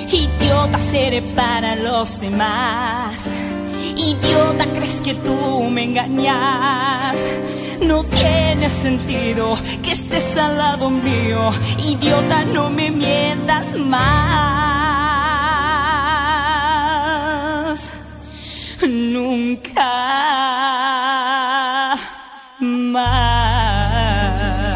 Idiota seré para los demás. Idiota, crees que tú me engañas. No tiene sentido que estés al lado mío. Idiota, no me mientas más. Nunca más.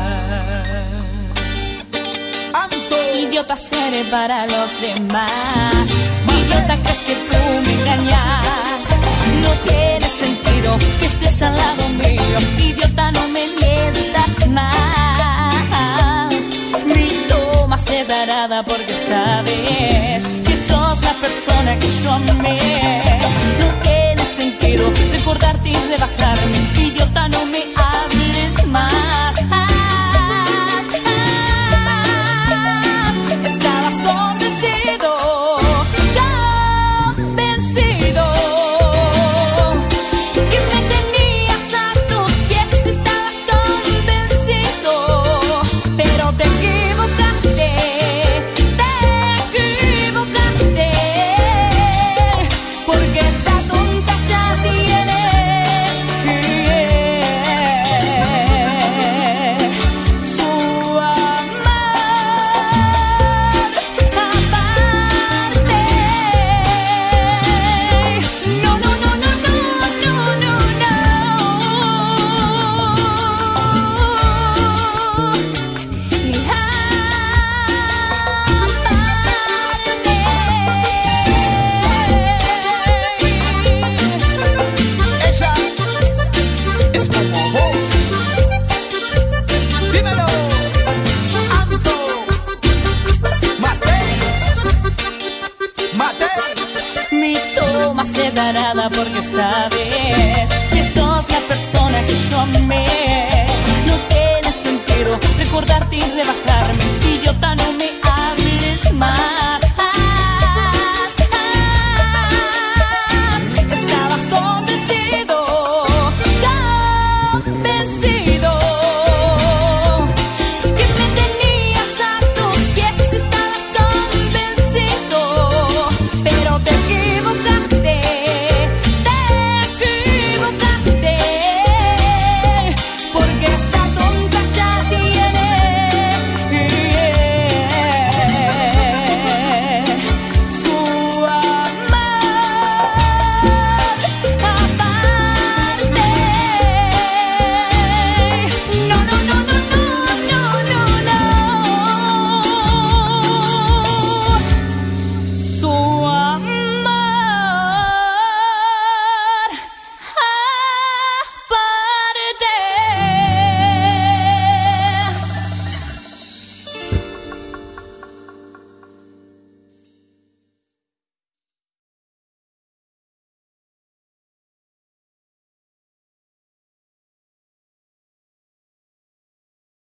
Idiota seré para los demás. Idiota, crees que tú me engañas. No tiene sentido que estés al lado mío. Idiota, no me mientas más. Mi toma separada porque sabes que sos la persona que yo amé. No tiene sentido recordarte y rebajarme. Idiota, no me hables más. Estabas convencido, convencido, que me tenías a tus pies. Estabas convencido, pero te equivocaste, porque esta tonta ya tiene su separada porque sabes que sos la persona que yo amé. No tiene sentido recordarte y rebajar.